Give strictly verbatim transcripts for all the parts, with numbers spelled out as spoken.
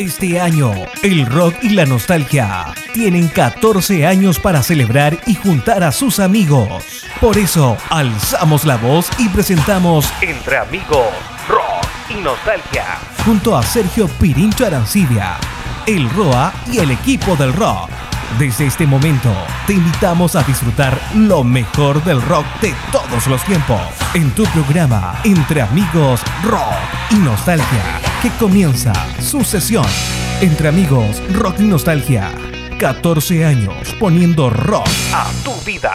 Este año, el rock y la nostalgia tienen catorce años para celebrar y juntar a sus amigos. Por eso, alzamos la voz y presentamos Entre Amigos, Rock y Nostalgia, junto a Sergio Pirincho Arancibia, el Roa y el equipo del rock. Desde este momento, te invitamos a disfrutar lo mejor del rock de todos los tiempos en tu programa Entre Amigos, Rock y Nostalgia, que comienza su sesión. Entre Amigos, Rock y Nostalgia. catorce años poniendo rock a tu vida.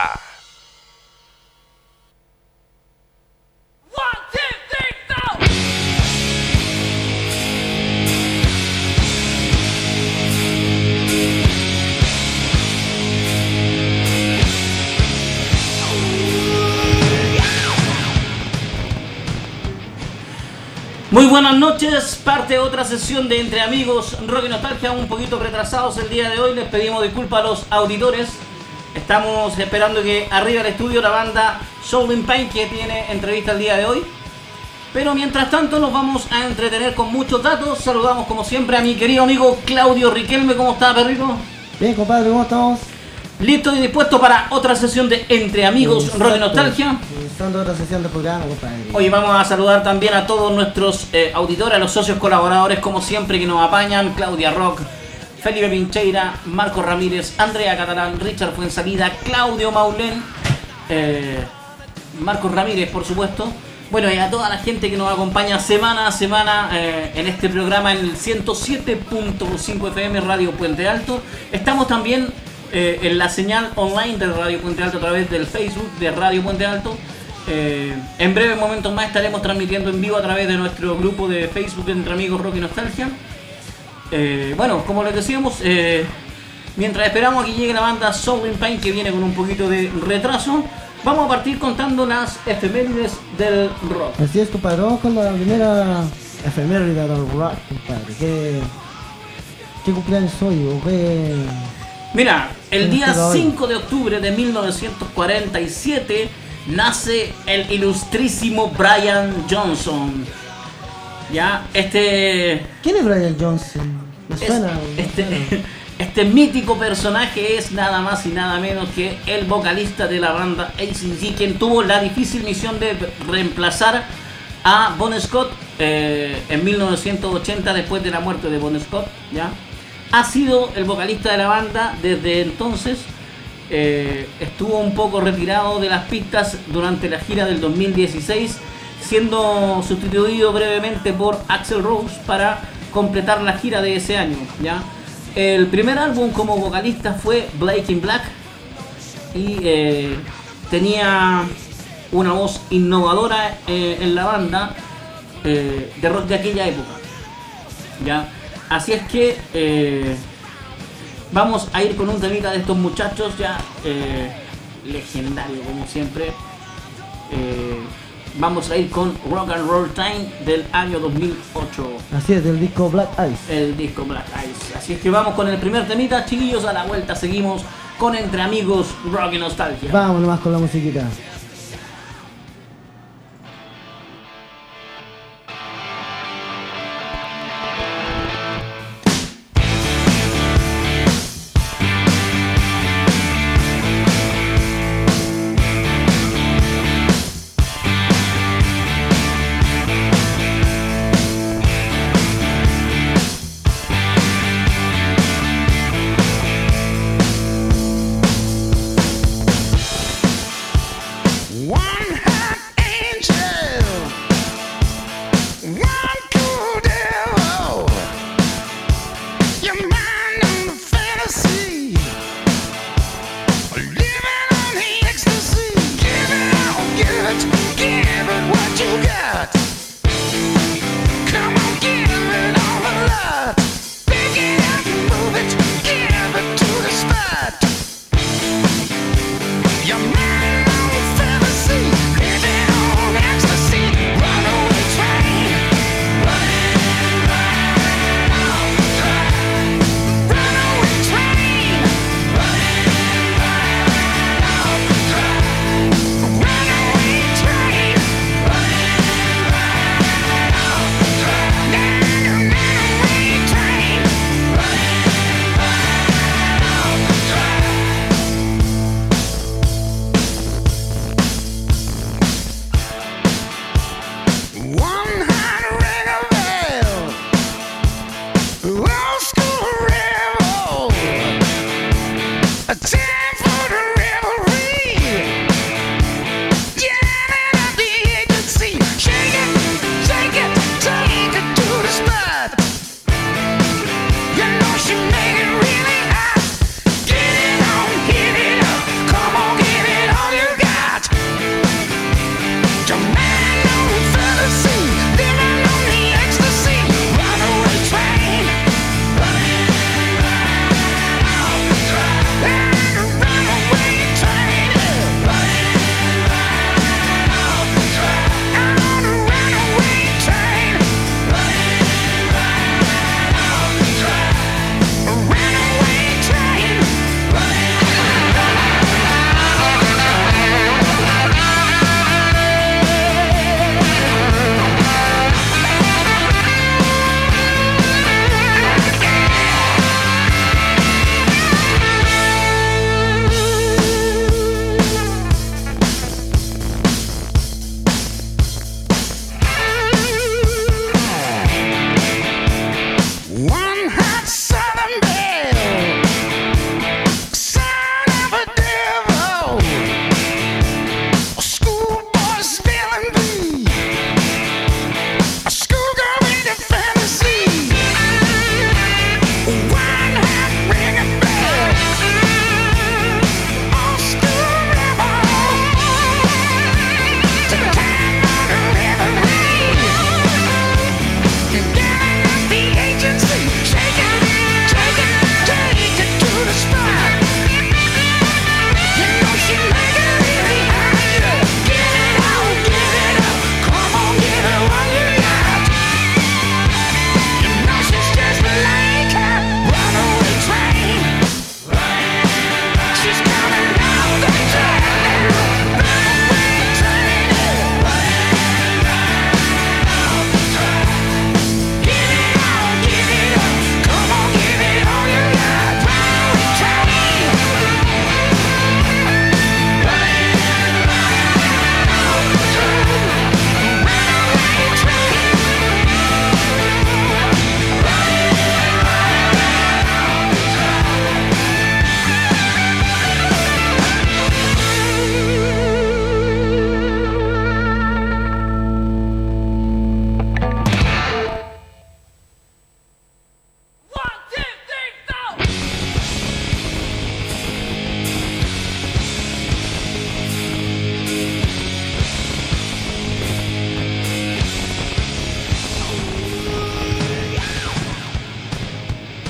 Muy buenas noches, parte de otra sesión de Entre Amigos, Rock y Nostalgia, un poquito retrasados el día de hoy, les pedimos disculpas a los auditores. Estamos esperando que arriba del estudio la banda Soul in Pain, que tiene entrevista el día de hoy. Pero mientras tanto nos vamos a entretener con muchos datos. Saludamos como siempre a mi querido amigo Claudio Riquelme. ¿Cómo está, perrito? Bien, compadre, ¿cómo estamos? Listo y dispuesto para otra sesión de Entre Amigos, Exacto. Rock y Nostalgia. Estando otra sesión de programa, compadre. Hoy vamos a saludar también a todos nuestros eh, auditores, a los socios colaboradores, como siempre, que nos apañan: Claudia Rock, Felipe Pincheira, Marco Ramírez, Andrea Catalán, Richard Fuensalida, Claudio Maulén, eh, Marcos Ramírez, por supuesto. Bueno, y a toda la gente que nos acompaña semana a semana eh, en este programa en el ciento siete punto cinco F M Radio Puente Alto. Estamos también Eh, en la señal online de Radio Puente Alto a través del Facebook de Radio Puente Alto. Eh, en breves momentos más estaremos transmitiendo en vivo a través de nuestro grupo de Facebook Entre Amigos, Rock y Nostalgia. Eh, bueno, como les decíamos, eh, mientras esperamos a que llegue la banda Soul in Pain, que viene con un poquito de retraso, vamos a partir contando las efemérides del rock. Así es, compadre, vamos con la primera efeméride del rock, compadre. ¿Qué, qué cumpleaños soy o qué...? Mira, el día cinco de octubre de mil novecientos cuarenta y siete nace el ilustrísimo Brian Johnson. Ya, este... ¿Quién es Brian Johnson? Me suena. Es, este, este mítico personaje es nada más y nada menos que el vocalista de la banda A C D C, quien tuvo la difícil misión de reemplazar a Bon Scott eh, en mil novecientos ochenta, después de la muerte de Bon Scott, ¿ya? Ha sido el vocalista de la banda desde entonces. Eh, estuvo un poco retirado de las pistas durante la gira del dos mil dieciséis, siendo sustituido brevemente por Axl Rose para completar la gira de ese año, ¿ya? El primer álbum como vocalista fue Black in Black y eh, tenía una voz innovadora eh, en la banda eh, de rock de aquella época, ¿ya? Así es que eh, vamos a ir con un temita de estos muchachos ya eh, legendario como siempre. Eh, vamos a ir con Rock and Roll Time del año dos mil ocho. Así es, del disco Black Ice. El disco Black Ice. Así es que vamos con el primer temita, chiquillos. A la vuelta seguimos con Entre Amigos, Rock y Nostalgia. Vamos nomás con la musiquita.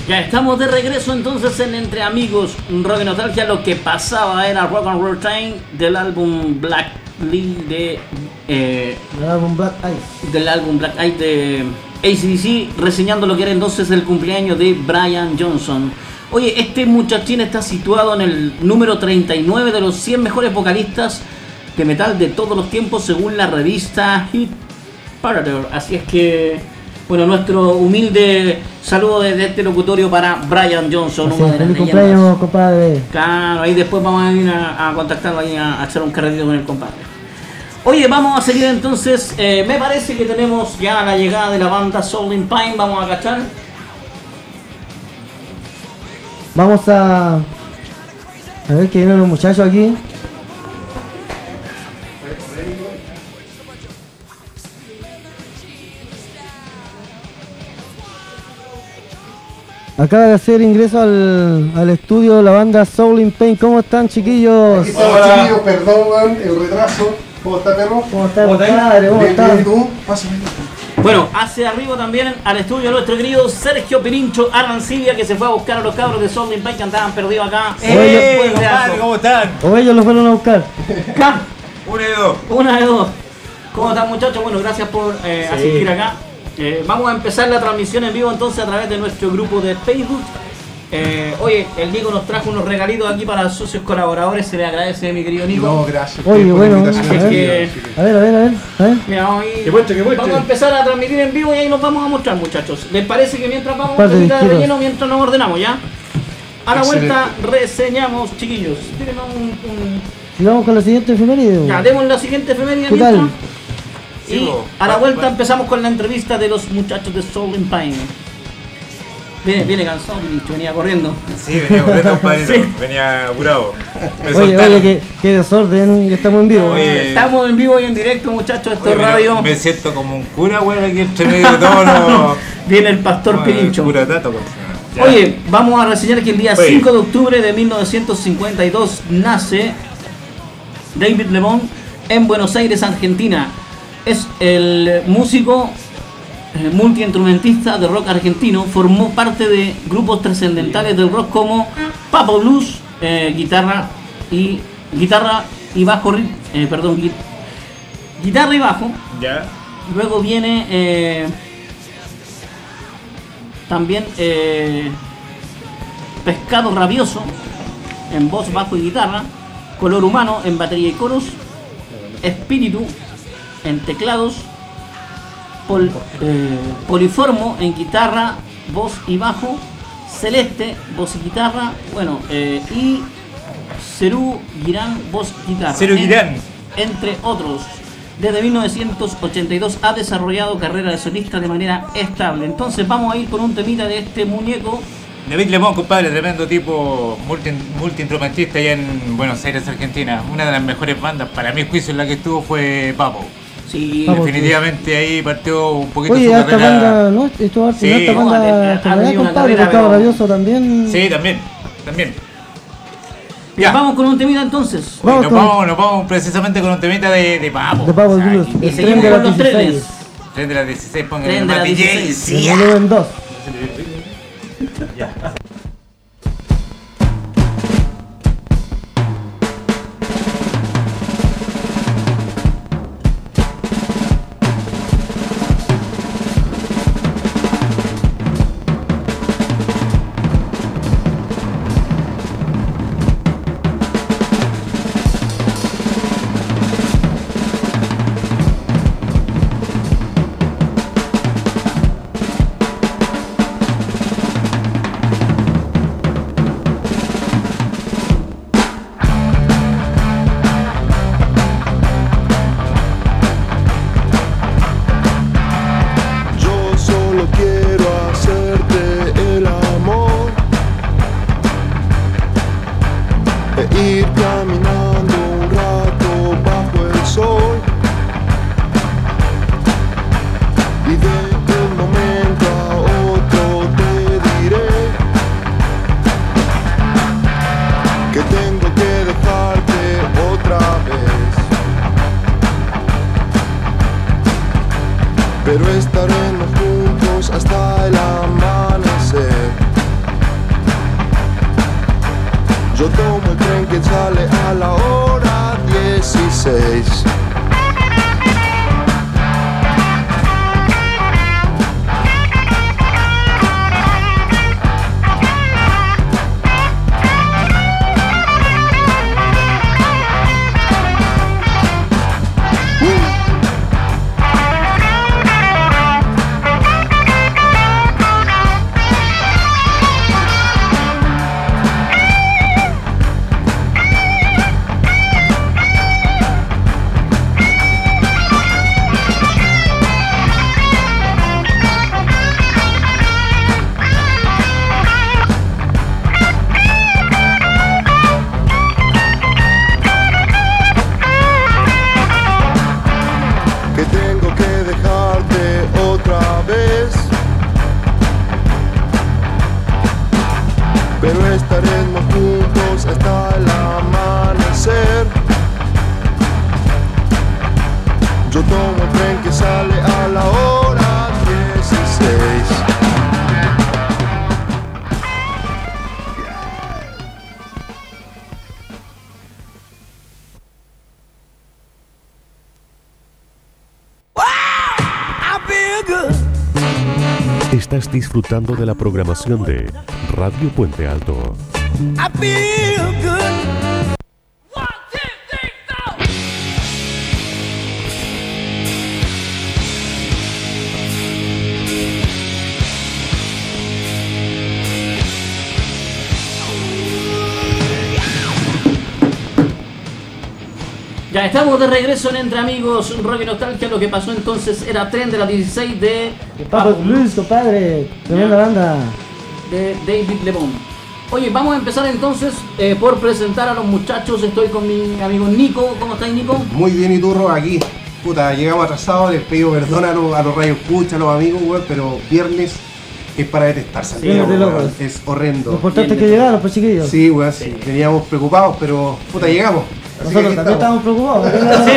Ya estamos de regreso entonces en Entre Amigos Rock y Nostalgia. Lo que pasaba era Rock and Roll Time del álbum Black Lee de eh, del álbum Black Eyes. Del álbum Black Eyes de A C D C, reseñando lo que era entonces el cumpleaños de Brian Johnson. Oye, este muchachín está situado en el número treinta y nueve de los cien mejores vocalistas de metal de todos los tiempos según la revista Hit Parade. Así es que, bueno, nuestro humilde saludo desde este locutorio para Brian Johnson. Así Una es, de las feliz leyendas. cumpleaños, compadre. Claro, ahí después vamos a ir a, a contactarlo ahí a, a hacer un carretito con el compadre. Oye, vamos a seguir entonces. Eh, me parece que tenemos ya la llegada de la banda Soul in Pine. Vamos a cachar. Vamos a... A ver que vienen los muchachos aquí. Acaba de hacer ingreso al, al estudio la banda Soul in Pain. ¿Cómo están, chiquillos? Aquí estamos, chiquillos, perdón el retraso. ¿Cómo está, perro? ¿Cómo están, compadre? ¿Cómo Bien, bien, están? ¿y tú? Pásame. Bueno, hacia arriba también al estudio nuestro querido Sergio Pirincho Arancibia, que se fue a buscar a los cabros de Soul in Pine que andaban perdidos acá. Oye, Buen reazo. ¿Cómo están? O ellos los fueron a buscar. Acá, Uno y dos. una de dos. ¿Cómo están, muchachos? Bueno, gracias por eh, Sí. asistir acá. Eh, vamos a empezar la transmisión en vivo entonces a través de nuestro grupo de Facebook. Eh, oye, el Nico nos trajo unos regalitos aquí para los socios colaboradores, se le agradece, mi querido Nico. No, gracias. Oye, por la bueno, invitación. así a que- ver, a ver, a ver, a ver, a ver. Mira, vamos, a ir- Que muestre, que muestre. vamos a empezar a transmitir en vivo y ahí nos vamos a mostrar, muchachos. ¿Les parece que mientras vamos a Par de de disqueros. relleno, mientras nos ordenamos ya? A la Excelente. vuelta reseñamos, chiquillos. Tírenme un, un- Sigamos con la siguiente efeméride. Ya, demos la siguiente efeméride ¿Qué tal? mientras. Y Sí, bo. a la Va- vuelta va- empezamos con la entrevista de los muchachos de Soul in Pine. Viene, viene cansado, Pirincho, venía corriendo. Sí, venía corriendo, compadrito. Sí. Venía apurado. Me Oye, soltaron. oye, qué, qué desorden, que estamos en vivo. Oye. Estamos en vivo y en directo, muchachos, esto Oye, es pero radio. Me siento como un cura, weón, aquí entre medio de todos los. Viene el pastor Pirincho. Cura tato, pues. Ya. Oye, vamos a reseñar que el día Oye. cinco de octubre de mil novecientos cincuenta y dos nace David Lebón en Buenos Aires, Argentina. Es el músico eh, multiinstrumentista de rock argentino. Formó parte de grupos trascendentales del rock como Papo Blues, eh, guitarra y guitarra y bajo, ri- eh, perdón, gui- guitarra y bajo. Ya. Luego viene eh, también eh, Pescado Rabioso en voz, bajo y guitarra. Color Humano en batería y coros. Espíritu en teclados. Pol- eh, Poliformo en guitarra, voz y bajo. Celeste, voz y guitarra. Bueno, eh, y Cerú Girán, voz y guitarra. Cerú En- Girán. entre otros. Desde mil novecientos ochenta y dos ha desarrollado carrera de solista de manera estable. Entonces vamos a ir con un temita de este muñeco. David Lemón, compadre, tremendo tipo, multi, multiinstrumentista allá en Buenos Aires, Argentina. Una de las mejores bandas, para mi juicio, en la que estuvo fue Papo. Sí, Papo. Definitivamente ahí partió un poquito Oye, su esta carrera. banda, ¿no? Esto Sí. esta No, ha- banda, ha esta tenido banda, una compadre, carrera, Pescado pero- Rabioso también. Sí, también, también. Ya, Ya. vamos con un temita entonces. Oye, Vamos nos, con- vamos, nos vamos precisamente con un temita de, de Papo. De Papo O sea, Blues. que- Y El seguimos tren de con las los trenes. dieciséis. Tren de las dieciséis, pongan Tren el de las más D J. dieciséis. Sí. El volumen dos. Yo solo quiero hacerte el amor e ir caminando un rato bajo el sol y de un momento a otro te diré que tengo que dejarte otra vez. Pero estaremos juntos hasta el amanecer. Yo tomo el tren que sale a la hora dieciséis. Estás disfrutando de la programación de Radio Puente Alto. I feel good. Ya estamos de regreso en Entre Amigos, Rock y Nostalgia. Lo que pasó entonces era Tren de las dieciséis de Papo Blues, compadre. Tremenda banda. De David Lebón. Oye, vamos a empezar entonces eh, por presentar a los muchachos. Estoy con mi amigo Nico. ¿Cómo estás, Nico? Muy bien, y turro aquí. Puta, llegamos atrasados, les pido perdón a los, a los radios escucha, a los amigos, weón, pero viernes es para detestarse. Sí, weón, weón. Es horrendo. Lo importante es que llegaron, pues, chiquillos. Sí, weón, sí. sí. Veníamos preocupados, pero puta, llegamos. Nosotros también estamos preocupados.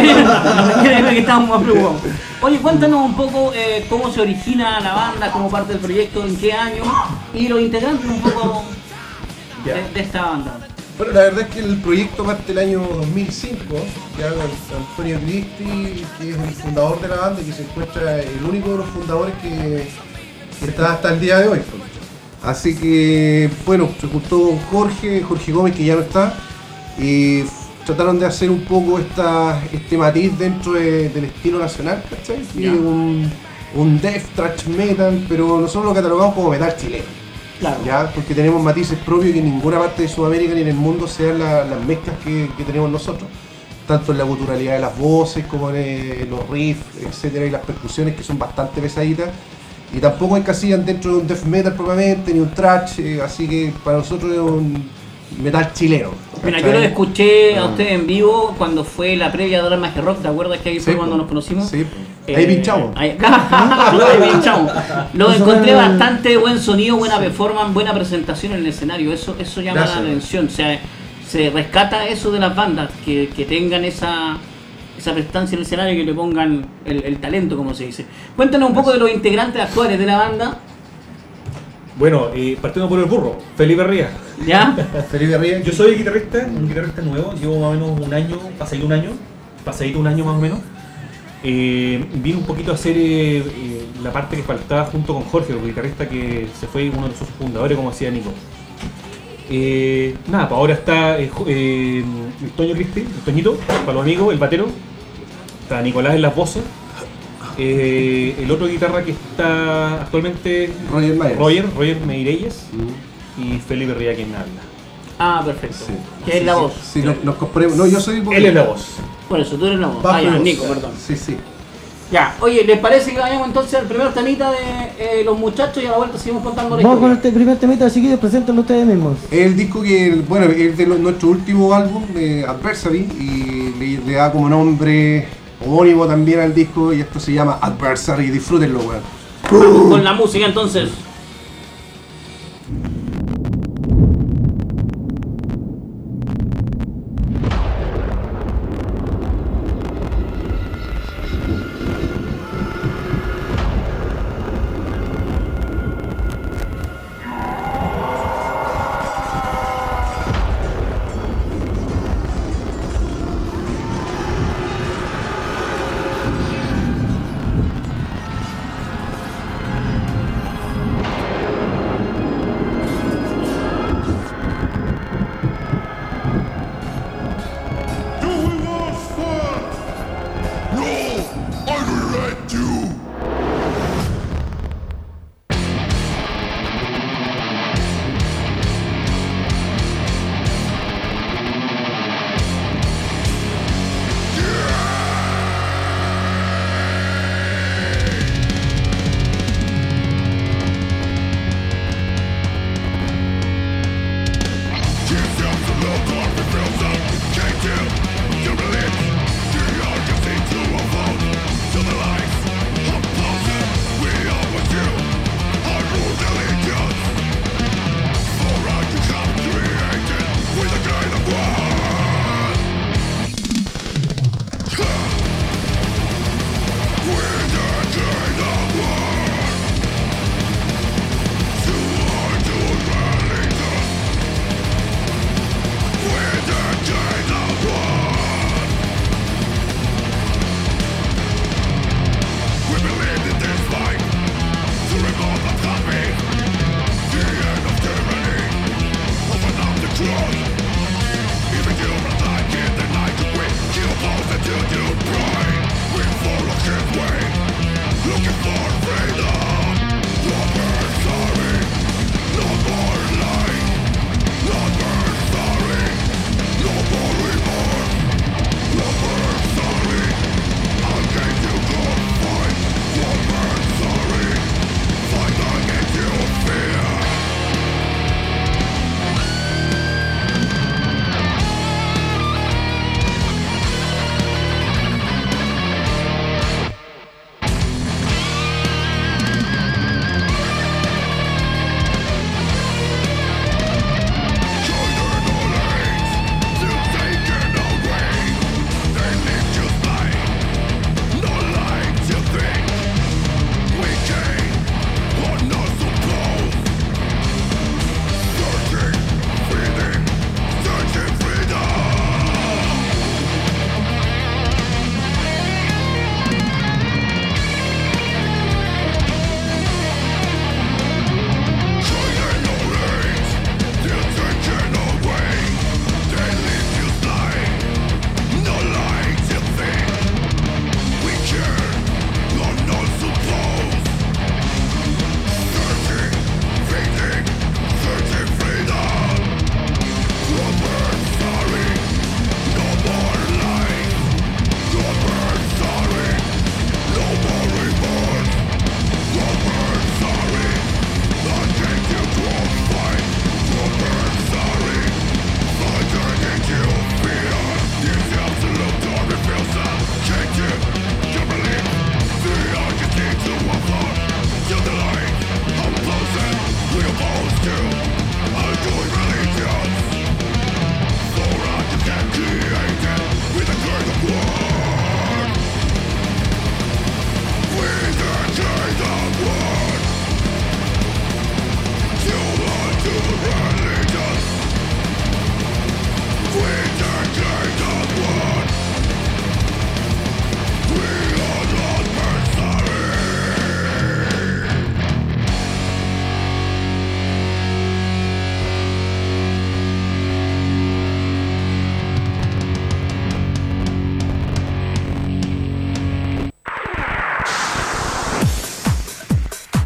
Sí, créeme que estamos más preocupados. Oye, cuéntanos un poco eh, cómo se origina la banda, cómo parte del proyecto, en qué año y los integrantes un poco de, de esta banda. Bueno, la verdad es que el proyecto parte el año dos mil cinco, ya con Antonio Cristi, que es el fundador de la banda y que se encuentra el único de los fundadores que, que está hasta el día de hoy. Así que, bueno, se juntó con Jorge, Jorge Gómez, que ya no está, y trataron de hacer un poco esta, este matiz dentro de, del estilo nacional, ¿cachai? Yeah. Un, un death thrash metal, pero nosotros lo catalogamos como metal chileno. Claro. ¿Ya? Porque tenemos matices propios que en ninguna parte de Sudamérica ni en el mundo sean la, las mezclas que, que tenemos nosotros. Tanto en la guturalidad de las voces como en eh, los riffs, etcétera, y las percusiones que son bastante pesaditas. Y tampoco encasillan dentro de un death metal propiamente, ni un thrash, eh, así que para nosotros es un metal chileno. Mira, yo lo escuché a ustedes en vivo cuando fue la previa de Drama Rock, ¿te acuerdas que ahí fue sí, cuando nos conocimos? Sí, eh, ahí pinchamos. Ahí, ahí pinchamos. Lo encontré bastante buen sonido, buena performance, buena presentación en el escenario, eso eso llama Gracias. la atención, o sea, se rescata eso de las bandas, que, que tengan esa esa prestancia en el escenario y que le pongan el, el talento, como se dice. Cuéntanos un poco de los integrantes actuales de la banda. Bueno, eh, partiendo por el burro, Felipe Ría. ¿Ya? Felipe Ría. Yo soy guitarrista, un guitarrista nuevo, llevo más o menos un año, pasadito un año, pasadito un año más o menos. Eh, vine un poquito a hacer eh, eh, la parte que faltaba junto con Jorge, el guitarrista que se fue uno de sus fundadores, como decía Nico. Eh, nada, pues ahora está eh, eh, el Toño Cristi, el Toñito, para los amigos, el batero. Está Nicolás en las voces. Eh, el otro guitarra que está actualmente Roger Myers. Roger, Roger Meirelles mm. y Felipe Ría quien habla. Ah, perfecto. Sí. ¿Qué es la sí, voz? Sí, sí nos, nos comparemos. No, yo soy. Él es la voz. Por eso, tú eres la voz. Ah, ya, Nico, perdón. Sí, sí. Ya, oye, ¿les parece que vayamos entonces al primer temita de eh, los muchachos y a la vuelta seguimos contando la historia? Vamos con este primer temita, así que preséntenlo ustedes mismos. El disco que, bueno, es de lo, nuestro último álbum de Adversary y le, le da como nombre homónimo también al disco y esto se llama Adversary, disfrútenlo, weón. Vamos con la música entonces.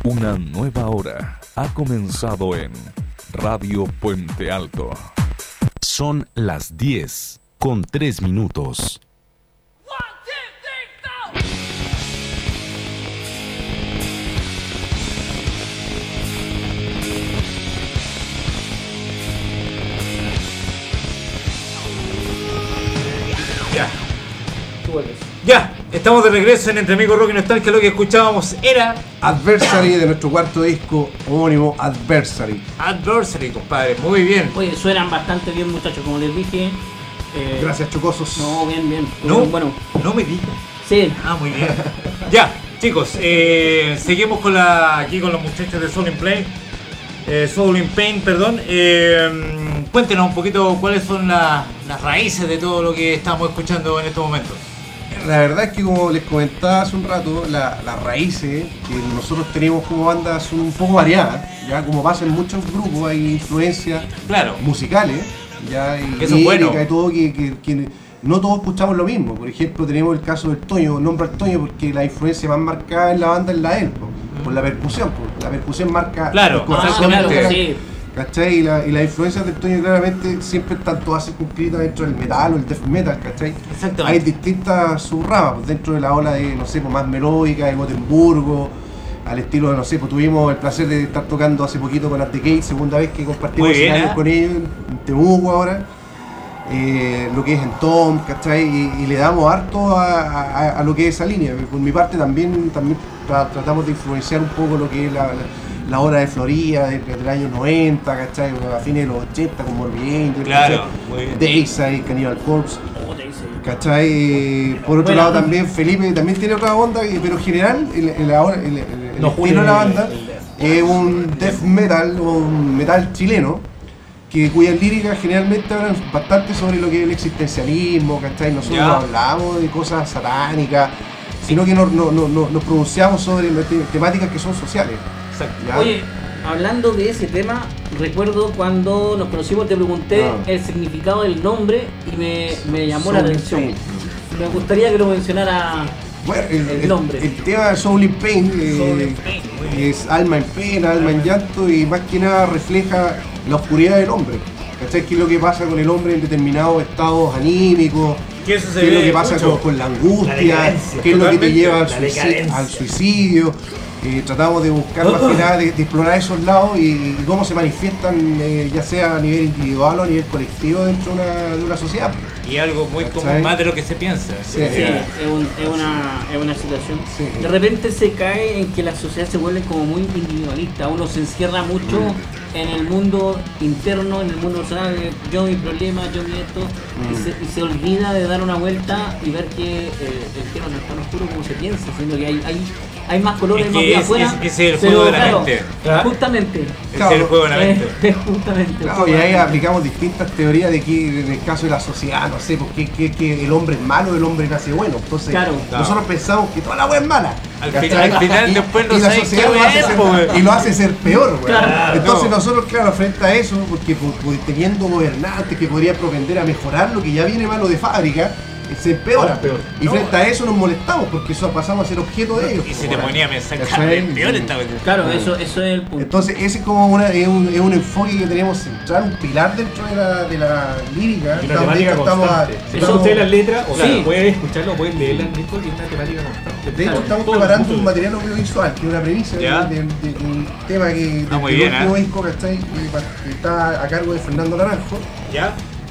Una nueva hora ha comenzado en Radio Puente Alto. Son las diez con tres minutos. Ya. Ya, estamos de regreso en Entre Amigos Rock y Nostalgia. Lo que escuchábamos era Adversary, de nuestro cuarto disco homónimo, Adversary. Adversary, compadre, muy bien. Oye, suenan bastante bien, muchachos, como les dije. Eh, Gracias, chocosos. No, bien, bien. No, bueno. No me digas. Sí. Ah, muy bien. Ya, chicos, eh, seguimos con la aquí con los muchachos de Soul in Pain. Eh, Soul in Pain, perdón. Eh, cuéntenos un poquito cuáles son la, las raíces de todo lo que estamos escuchando en estos momentos. La verdad es que, como les comentaba hace un rato, la- las raíces que nosotros tenemos como banda son un poco variadas. Ya como pasa en muchos grupos, hay influencias Claro. musicales, ya, y Que eso es lírica bueno. y todo, que, que- que no todos escuchamos lo mismo. Por ejemplo, tenemos el caso del Toño, nombro al Toño porque la influencia más marcada en la banda es la de él, po, por la percusión, po. La percusión marca Claro, el corazón ah, claro, de la- sí. ¿cachai? Y, la, y las influencias del Toño claramente siempre están todas circunscritas dentro del metal o el death metal, ¿cachai? Exactamente. Hay distintas subramas, pues, dentro de la ola de, no sé, pues, más melódica, de Gotemburgo, al estilo de, no sé, pues tuvimos el placer de estar tocando hace poquito con At The Gate, segunda vez que compartimos Muy bien, escenario ¿eh? con ellos, en Temuco ahora, eh, lo que es en Tom, ¿cachai? Y, y le damos harto a, a- a lo que es esa línea. Por mi parte también, también tra- tratamos de influenciar un poco lo que es la, la, la hora de Florida, de- del año noventa, ¿cachai? A fines de los ochenta con Morbid Angel, Claro, ¿cachai? muy bien. Dayside, Cannibal Corpse. Oh, te dice. ¿Cachai? Por otro Bueno. lado también Felipe también tiene otra onda, y- pero en general el, el, ahora- el- el- el No, estilo de la Julio, banda el- es un death metal o un metal chileno, que cuyas líricas generalmente hablan bastante sobre lo que es el existencialismo, ¿cachai? Nosotros Ya. no hablamos de cosas satánicas, sino que nos, no- no- no- nos pronunciamos sobre te- temáticas que son sociales. Exacto. ¿ya? Oye, hablando de ese tema, recuerdo cuando nos conocimos te pregunté Ah. el significado del nombre y me, me llamó la Soul in atención. Pain. Me gustaría que lo mencionara. Bueno, el, El el- nombre. el tema de Soul in Pain, eh, Soul in Pain, muy bien. es alma en pena, alma en llanto, y más que nada refleja la oscuridad del hombre. ¿Cachai? ¿Qué es lo que pasa con el hombre en determinados estados anímicos? Que eso se ¿Qué es lo ve que pasa mucho. con, con la angustia? La decadencia, ¿Qué es lo que te totalmente, lleva al, la suicidio, decadencia. al suicidio? Eh, tratamos de buscar más que nada de, de explorar esos lados y, y cómo se manifiestan, eh, ya sea a nivel individual o a nivel colectivo dentro de una, de una sociedad. Y algo muy ¿Cachai? común, más de lo que se piensa. Sí. Sí, es, un- es una, es una situación. Sí. De repente se cae en que la sociedad se vuelve como muy individualista. Uno se encierra mucho en el mundo interno, en el mundo personal. de Yo mi problema, yo mi esto. Y, se, y se olvida de dar una vuelta y ver que eh, el cielo no es tan oscuro como se piensa, sino que hay, hay, hay más colores, Es más que vida es- afuera. es- ese es el pero juego de la claro, mente. Justamente. Ese es el juego de la mente. Es justamente. el Claro, juego y de la ahí mente. aplicamos distintas teorías de que en el caso de la sociedad, no sé, porque que, que el hombre es malo, el hombre nace bueno. Entonces, Claro. nosotros pensamos que toda la wea es mala. Al ¿cachai? final- al final después no y la sabes sociedad qué lo hace es, ser- po, weón. y lo hace ser peor, weón. Claro. Entonces No. nosotros, claro, frente a eso, porque por- por teniendo gobernantes que podrían propender a mejorar lo que ya viene malo de fábrica, eh, se empeora. Ahora peor. Y frente a eso nos molestamos, porque eso pasamos a ser objeto de ellos. Y se po, te weón. ponía a pensar, ¿Cachai? "Cara, es peor esta cuestión". Claro, eso, eso es el punto. Entonces ese es como una, es, un, es un enfoque que tenemos central, un pilar dentro de la, de la lírica. Y una Estamos- de temática hecho, estamos a- constante. Eso estamos- ustedes las letras, o sea, Sí. pueden escucharlo, pueden leerla en disco y es una temática constante. de hecho, Claro, estamos todo el preparando mundo. un material audiovisual, que es una premisa de, Ya. de- de- de un tema que de, Ah, muy del bien, último ¿eh? disco, ¿cachai? Que pa- que está a cargo de Fernando Naranjo. ¿Ya?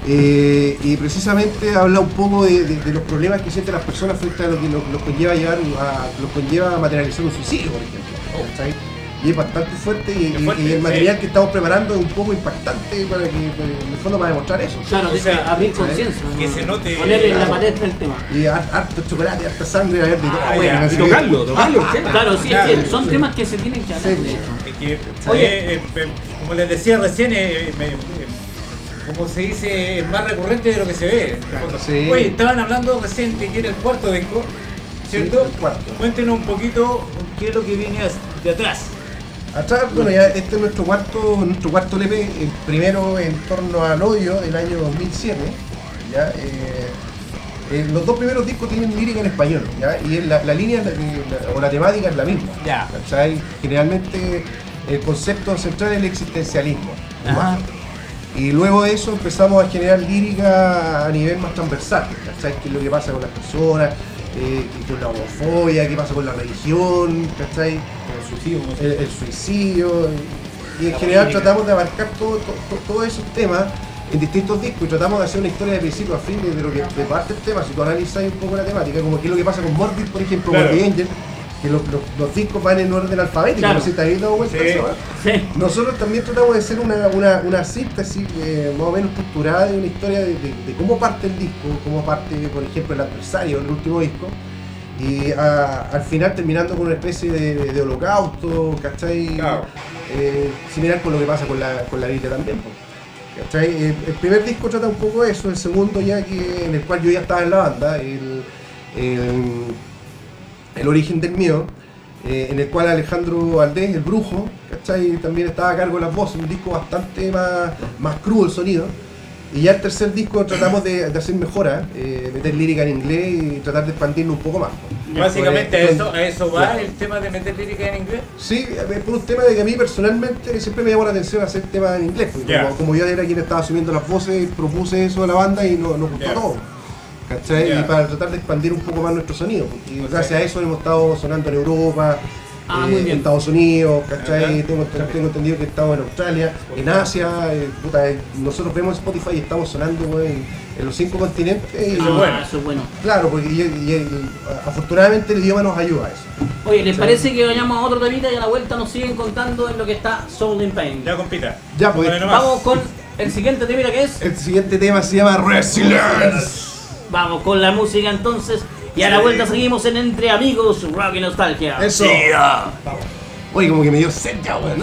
Eh, y precisamente habla un poco de, de- de los problemas que sienten las personas frente a lo que los los conlleva a llevar a, los conlleva a materializar un suicidio, por ejemplo. ¿cachai? Y es bastante fuerte y, Es y- fuerte, y el sí. material que estamos preparando es un poco impactante para que, para- en el fondo, para demostrar eso. Claro, O sea, abrir conciencia. que ¿no? se note- Ponerle en la Claro. pared del tema. Y har- harto chocolate, harta sangre, a ver de todo. Ah, bueno, ya. así Y que- tocarlo, tocarlo el tema. Claro, sí, Claro, es que son sí. temas que se tienen que hablar. Sí. de hecho. Es que, Oye. eh, eh, como les decía recién, eh, me- eh, como se dice, es más recurrente de lo que se ve. Claro, sí. Oye, estaban hablando recién de que era el cuarto disco, ¿cierto? Sí, el cuarto. Cuéntenos un poquito qué es lo que viene de atrás. Atrás, bueno, ya este es nuestro cuarto, nuestro cuarto L P, el primero en torno al odio del año dos mil siete. Ya, eh, Eh, los dos primeros discos tienen lírica en español, ¿ya? Y la, la línea la, la, o la temática es la misma. Ya. ¿Cachai? Generalmente el concepto central es el existencialismo. Ajá. Y luego de eso empezamos a generar lírica a nivel más transversal, ¿cachai? ¿Qué es lo que pasa con las personas? Eh, con la homofobia, qué pasa con la religión, ¿cachai? El suicidio. ¿no? El, el suicidio. Y en La general política. tratamos de abarcar todo, todo, todos esos temas en distintos discos y tratamos de hacer una historia de principio a fin de, de lo que de parte el tema. Si tú analizas un poco la temática, como qué es lo que pasa con Morbid, por ejemplo, Claro. Morbid Angel, que los, los, los discos van en orden alfabético, Claro. no sé si te habéis dado cuenta Sí. de eso, ¿eh? Sí. Nosotros también tratamos de hacer una, una, una síntesis eh, más o menos estructurada de una historia de, de, de cómo parte el disco, cómo parte, por ejemplo, el adversario en el último disco, y a, al final terminando con una especie de, de, de holocausto, ¿cachai? Claro. Eh, similar con lo que pasa con la, con la Biblia también, pues, ¿cachai? El, el primer disco trata un poco de eso, el segundo ya que en el cual yo ya estaba en la banda, el, el, el origen del mío. Eh, en el cual Alejandro Valdés, el brujo, ¿cachai? También estaba a cargo de las voces, un disco bastante más, más crudo el sonido. Y ya el tercer disco tratamos de, de hacer mejoras, eh, meter lírica en inglés y tratar de expandirlo un poco más. Básicamente Pues, eso, a eso va claro. el tema de meter lírica en inglés. Sí, es por un tema de que a mí personalmente siempre me llamó la atención hacer temas en inglés, porque Ya. como, como yo era quien estaba subiendo las voces, propuse eso a la banda y nos no gustó Ya. todo. ¿Cachai? Ya. Y para tratar de expandir un poco más nuestro sonido, porque Ok. gracias a eso hemos estado sonando en Europa, Ah, eh, muy bien. en Estados Unidos, ¿cachai? Ajá. Tengo, tengo entendido que estamos en Australia, en Asia, eh, puta, eh, nosotros vemos Spotify y estamos sonando pues, en, en los cinco continentes. Y, Eso es Ah, bueno. eso es bueno. Claro, porque y- y- y, afortunadamente el idioma nos ayuda a eso. Oye, ¿les Sí. parece que vayamos a otro temita y a la vuelta nos siguen contando en lo que está Soul in Pain? Ya, compita. Ya, pues, Póngale nomás. Vamos con el siguiente temita que es. El siguiente tema se llama Resilience. Vamos con la música entonces. Y a la vuelta seguimos en Entre Amigos Rock y Nostalgia. Eso. Oye, como que me dio sed ya, weón.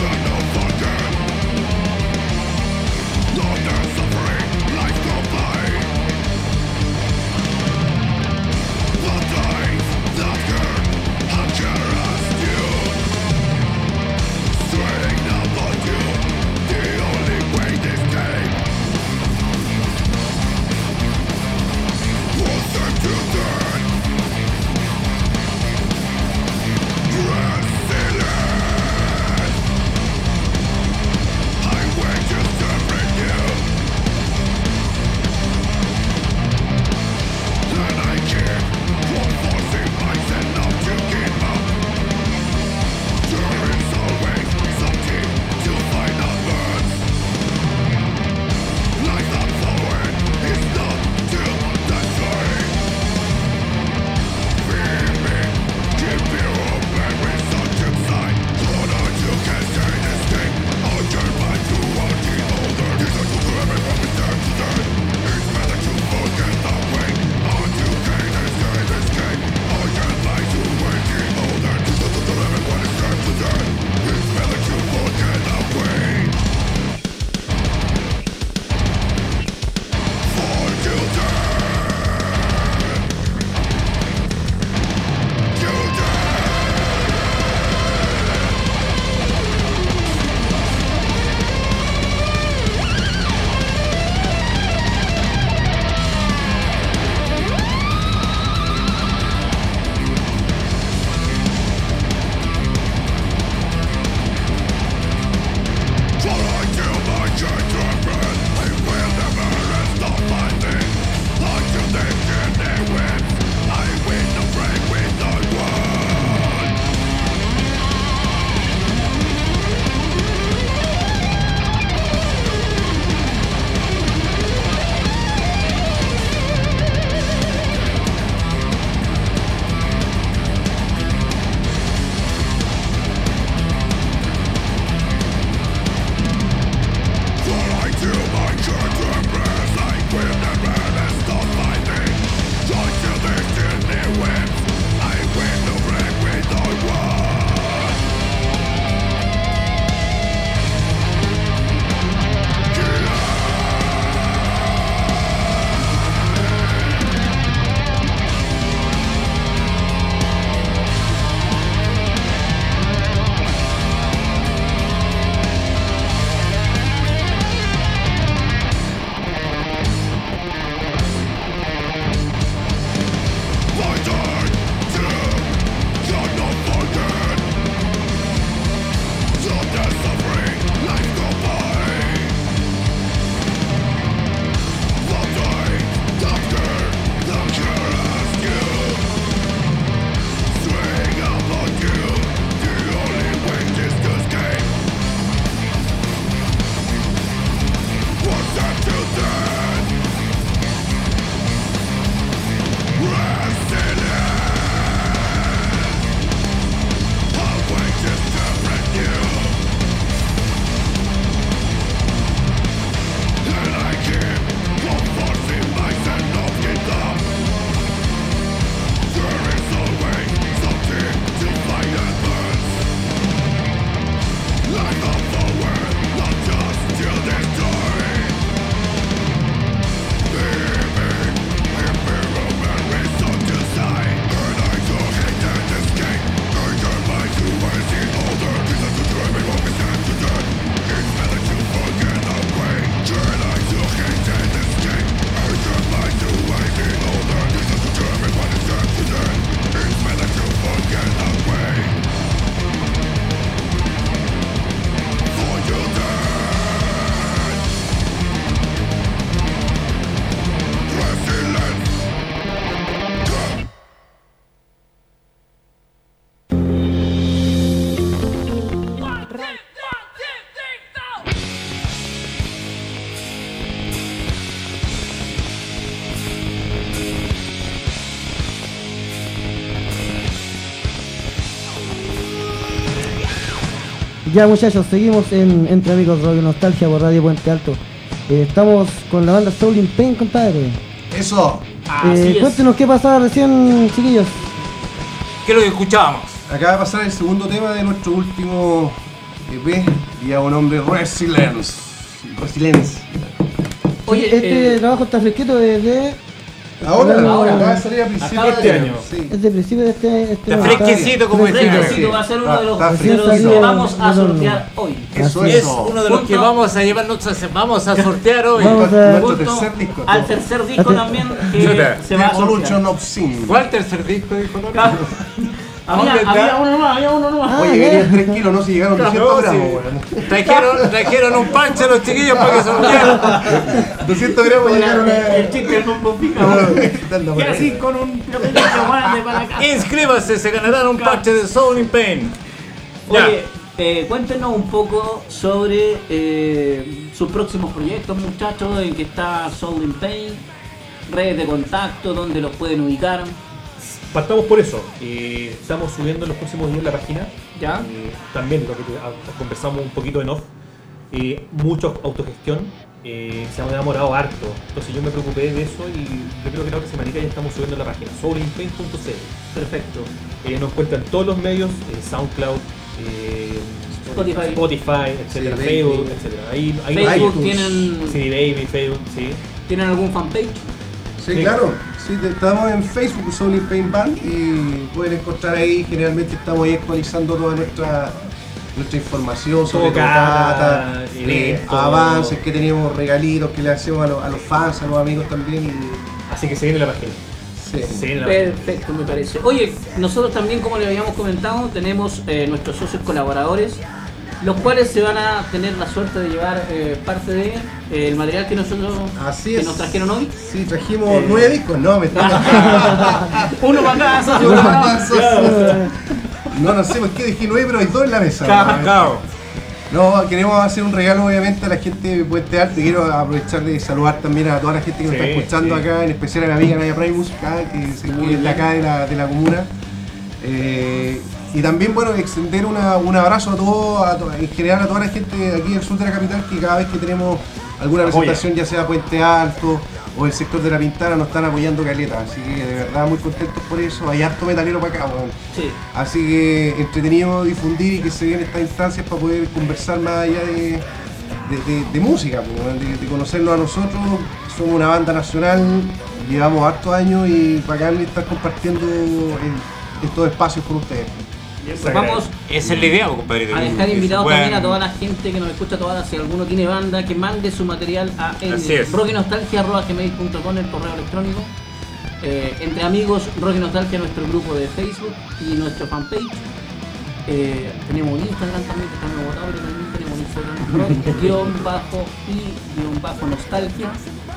Suffering, life go by. Ya muchachos, seguimos en Entre Amigos Rock y Nostalgia por Radio Puente Alto. Eh, estamos con la banda Soul in Pain, compadre. Eso. Eh, cuéntenos qué pasaba recién, chiquillos. ¿Qué es lo que escuchábamos? Acaba de pasar el segundo tema de nuestro último E P, lleva un nombre Resilience. Resilience. Oye, este eh, trabajo está fresquito desde... Ahora, no, ahora, no, acaba de salir a principios de este año. Sí. Es de principio de este... este está fresquecito, como decía. Fresquecito va a ser uno de los, de los que vamos a sortear hoy. Eso es uno de los que vamos a llevarnos, vamos a sortear hoy. Vamos a... Nuestro tercer disco. Al tercer disco también que se va a sortear. Of Sin. ¿Cuál tercer disco, dijo Lolo? Había, había uno más, había uno más. Oye, querían tres kilos, no, si llegaron doscientos gramos, sí. Trajeron, trajeron un pancho a los chiquillos para que sortearan. doscientos gramos llegaron a... El chiste del bombo pica. Y así con un pequeño guante para la casa. Inscríbase, se ganarán un parche de Soul in Pain. Oye, eh, cuéntenos un poco sobre eh, sus próximos proyectos, muchachos, en que está Soul in Pain, redes de contacto, donde los pueden ubicar. Partamos por eso. Eh, estamos subiendo en los próximos días la página. ¿Ya? Eh, también lo que te, a, conversamos un poquito en off. Eh, mucho autogestión. Eh, se ha demorado harto. Entonces yo me preocupé de eso y yo creo que la otra semanita ya estamos subiendo la página. soul in pain punto c l. Perfecto. Eh, nos encuentran todos los medios. Eh, SoundCloud. Eh, Spotify. Spotify, etcétera. Sí, Facebook, Baby. etcétera. Ahí, ahí Facebook hay, tienen... Sí, Baby, Facebook, sí. ¿Tienen algún fanpage? Sí, claro. Sí, estamos en Facebook, Soul in Pain Band, y pueden encontrar ahí, generalmente estamos ahí actualizando toda nuestra nuestra información sobre tocata, eh, avances que tenemos, regalitos que le hacemos a los, a los fans, a los amigos también. Y... Así que se viene la página. Sí. Se viene la Perfecto, me parece. Oye, nosotros también, como le habíamos comentado, tenemos eh, nuestros socios colaboradores, los cuales se van a tener la suerte de llevar eh, parte de eh, el material que nosotros Así que es. nos trajeron hoy. Sí, trajimos eh... nueve discos, no, me están uno para cada socio. Uno para cada socio. No, no sé por qué dije nueve, pero hay dos en la mesa. Claro. No, queremos hacer un regalo obviamente a la gente de Puente Alto y quiero aprovechar de saludar también a toda la gente que nos sí, está escuchando sí. acá, en especial a mi amiga Naya Primus, acá, que se encuentra de acá de la, de la comuna. Eh, y también, bueno, extender una, un abrazo a todos, a to, en general a toda la gente de aquí del sur de la capital, que cada vez que tenemos alguna presentación, ya sea Puente Alto o el sector de La Pintana, nos están apoyando caleta, así que de verdad muy contentos por eso. Hay harto metalero para acá, bueno. Sí. Así que entretenido difundir y que se den estas instancias para poder conversar más allá de, de, de, de música, de, de conocernos a nosotros. Somos una banda nacional, llevamos hartos años y bacán estar compartiendo el, estos espacios con ustedes. Pues vamos esa es la idea, compadre. A dejar invitados bueno. también a toda la gente que nos escucha, toda, si alguno tiene banda, que mande su material a rock y nostalgia arroba gmail punto com, el correo electrónico. Eh, entre amigos, Rock y Nostalgia, nuestro grupo de Facebook y nuestro fanpage. Eh, tenemos un Instagram también que está muy agotado, pero también tenemos un Instagram, rock guión bajo y guión bajo nostalgia.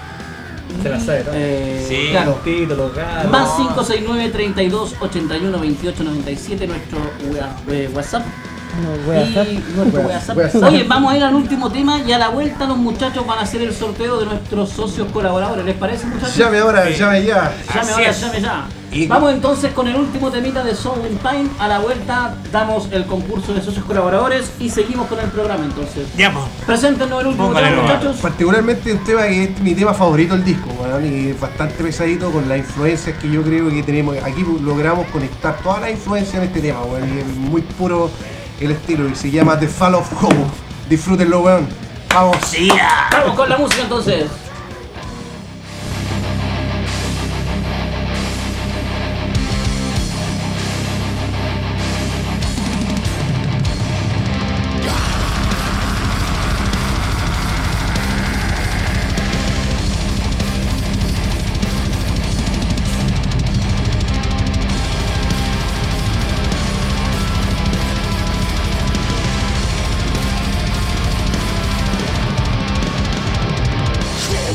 Se la sabe, ¿no? Eh, sí, claro. Los títulos, los gatos. Más cinco seis nueve, treinta y dos, ochenta y uno, veintiocho, noventa y siete, nuestro eh, WhatsApp. No, WhatsApp. Y nuestro WhatsApp. WhatsApp. Oye, vamos a ir al último tema y a la vuelta los muchachos van a hacer el sorteo de nuestros socios colaboradores. ¿Les parece, muchachos? Llame ahora, sí. llame ya. Llame ahora, llame ya. Y... Vamos entonces con el último temita de Soul in Pain. A la vuelta damos el concurso de socios colaboradores y seguimos con el programa entonces. Ya, pues. Preséntenos el último Póngale tema, no. muchachos. Particularmente un tema que es mi tema favorito del disco, bueno, y es bastante pesadito con las influencias que yo creo que tenemos. Aquí logramos conectar todas las influencias en este tema, bueno, y es muy puro el estilo y se llama The Fall of Hope. Disfrútenlo, weón. Vamos. Sí, vamos con la música entonces. Yeah.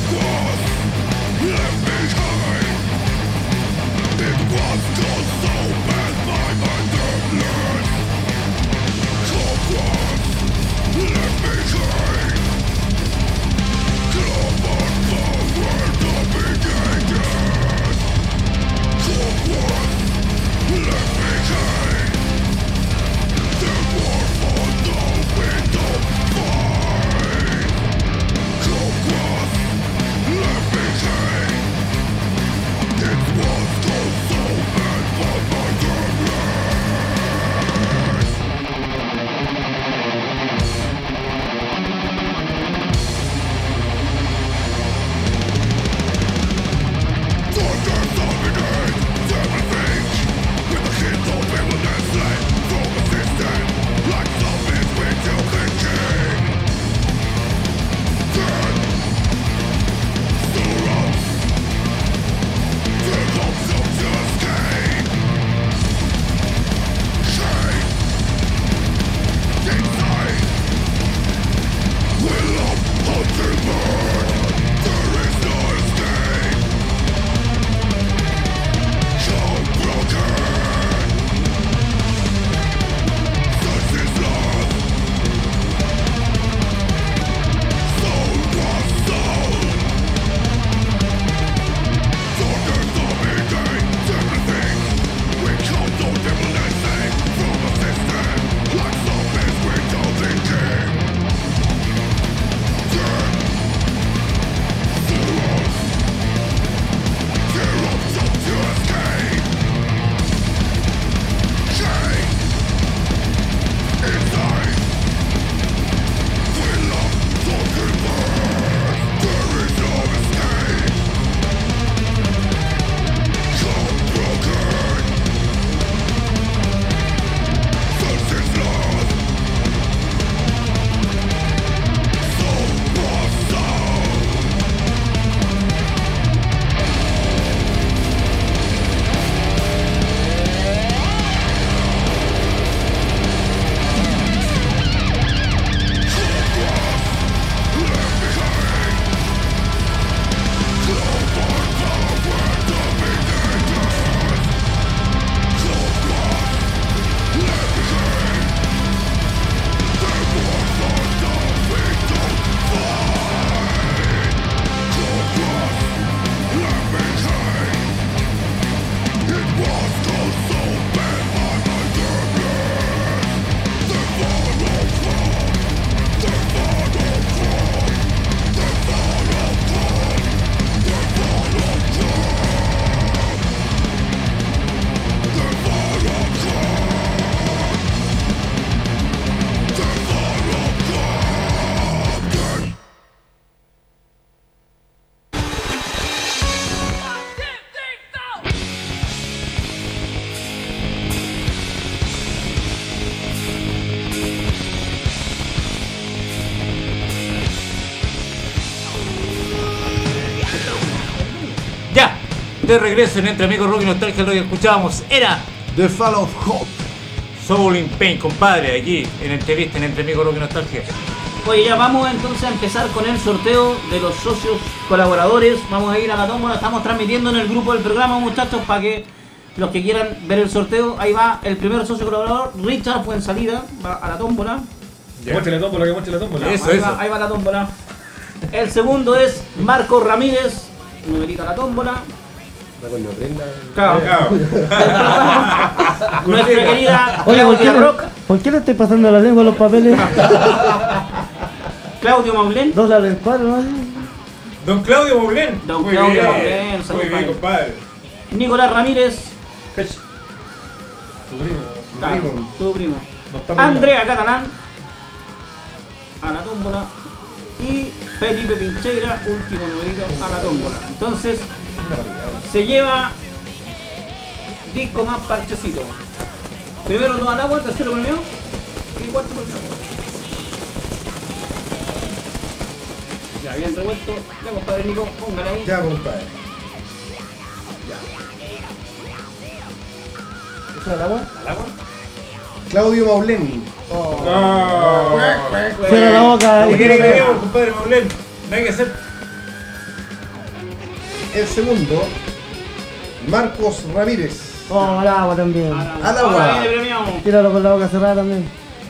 de regreso en Entre Amigos Rock y Nostalgia. Lo que escuchábamos era The Fall of Hope, Soul in Pain, compadre, aquí en entrevista en Entre Amigos Rock y Nostalgia. Oye, ya vamos entonces a empezar con el sorteo de los socios colaboradores. Vamos a ir a la tómbola, estamos transmitiendo en el grupo del programa, muchachos, para que los que quieran ver el sorteo. Ahí va el primer socio colaborador, Richard Fuensalida, va a la tómbola. Muestre la tómbola, que muestre la tómbola. Eso, ahí, eso. Va, ahí va la tómbola. El segundo es Marco Ramírez, numerita la tómbola. Cuando prenda. Claro. Nuestra querida Oye, ¿por qué, Claudia le, Rock, ¿por qué le estoy pasando la lengua a los papeles? Claudio Maulén, Dos a los cuatro, ¿no? Don Claudio Maulén. Don Muy Claudio bien. Maulén, Muy saludos bien, para él. compadre. Nicolás Ramírez, Tu primo. claro, primo. tu primo. No está muy Andrea Catalán, a la tómbola. Y Felipe Pincheira, último numerito a la tómbola. Entonces, se lleva disco más parchecito. Primero no al agua, tercero premio y cuarto premio. Ya, bien revuelto. Ya, compadre Nico, póngale ahí. Ya, compadre. ¿Eso es el agua? ¿Al agua? Claudio Maulén. No. Cierra la boca. ¿Qué y quiere que tira- digamos, compadre Maulén? No hay que hacer. El segundo, Marcos Ramírez. Oh, al agua también. Al agua. Ahí le premiamos. Tíralo con la boca cerrada también.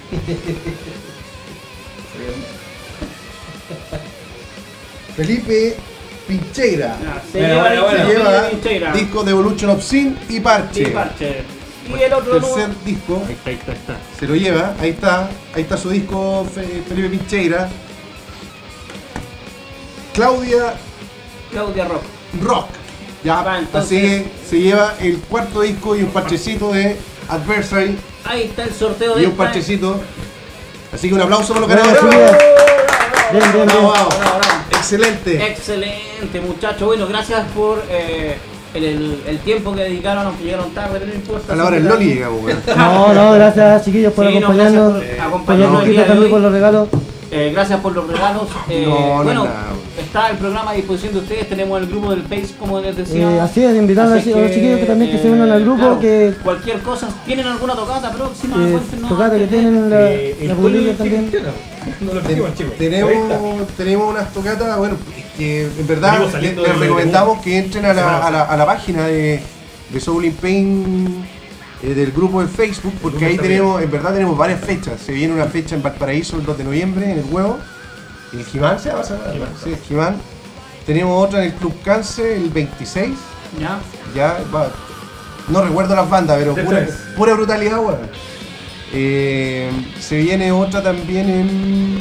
Felipe Pincheira. Ya, Se Bueno, lleva el bueno, disco Se lleva de Pincheira. disco de Evolution of Sin y Parche. Y parche. Y el otro Tercer no. disco Ahí está, ahí está, ahí está. se lo lleva. Ahí está. Ahí está su disco, Fe- Felipe Pincheira. Claudia Claudia Rock. Rock. Ya, Va, entonces- así que se lleva el cuarto disco y un parchecito de Adversary Ahí está el sorteo de y un esta- parchecito. Así que un aplauso para los Bravo, ganadores. chiquillos. Bien, bien, Bravo, bien. bravo. Bravo, bravo. Excelente. Excelente, muchachos. Bueno, gracias por eh, el, el- el tiempo que dedicaron, aunque llegaron tarde, pero no importa. A la hora del Loli llegamos, weón. No, no, gracias chiquillos por Sí, no, acompañarnos. gracias por Por acompañarnos la el día cajita de también hoy. por los regalos. Eh, gracias por los regalos. Eh, No, no bueno, es nada. está el programa a disposición de ustedes. Tenemos el grupo del Face, como les decía. Eh, así es, invitar a los chi- a los chiquillos que también que se unan al grupo, que Cualquier cosa. ¿Tienen alguna tocata próxima? eh, Cuéntenos. tocata que tienen la, Eh, el la pueblo publica de también. Cristiana. No lo Ten- dijimos, chicos. Ahí está. tenemos, tenemos unas tocatas, bueno, que en verdad Venimos les, saliendo les de- recomendamos que entren a la, a la, a la página de, de Soul in Pain eh, del grupo de Facebook, porque grupo ahí está tenemos, en verdad tenemos varias fechas. Se viene una fecha en Valparaíso el dos de noviembre, en el Huevo. ¿El Jimán se llama? Sí, el Jimán. Tenemos otra en el Club Cáncer el veintiséis. Ya. Ya, va, no recuerdo las bandas, pero Del pura, tres. pura brutalidad, weón. Eh, se viene otra también en,